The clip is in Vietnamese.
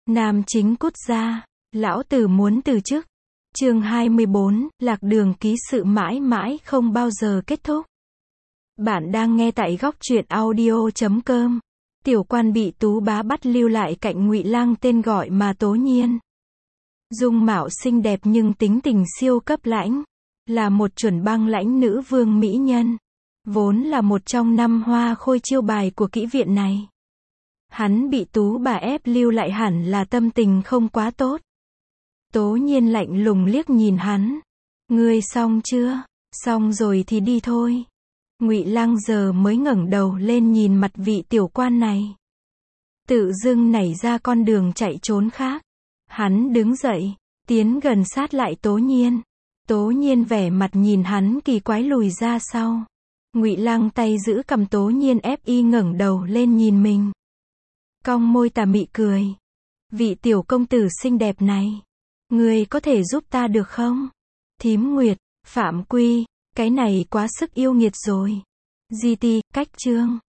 Nam chính cút ra, lão tử muốn từ chức. Chương 24, lạc đường ký sự mãi mãi không bao giờ kết thúc. Bạn đang nghe tại góc truyện audio.com. Tiểu quan bị Tú Bá bắt lưu lại cạnh Ngụy Lăng tên gọi mà Tố Nhiên. Dung mạo xinh đẹp nhưng tính tình siêu cấp lãnh, là một chuẩn băng lãnh nữ vương mỹ nhân, vốn là một trong 5 hoa khôi chiêu bài của kỹ viện này. Hắn bị Tú bà ép lưu lại hẳn là tâm tình không quá tốt. Tố Nhiên lạnh lùng liếc nhìn hắn. Ngươi xong chưa? Xong rồi thì đi thôi. Ngụy Lăng giờ mới ngẩng đầu lên nhìn mặt vị tiểu quan này. Tự dưng nảy ra con đường chạy trốn khác. Hắn đứng dậy, tiến gần sát lại Tố Nhiên. Tố Nhiên vẻ mặt nhìn hắn kỳ quái lùi ra sau. Ngụy Lăng tay giữ cầm Tố Nhiên ép y ngẩng đầu lên nhìn mình. Cong môi tà mị cười. Vị tiểu công tử xinh đẹp này, ngươi có thể giúp ta được không? Thím Nguyệt, Phạm Quy, cái này quá sức yêu nghiệt rồi. GT, cách chương.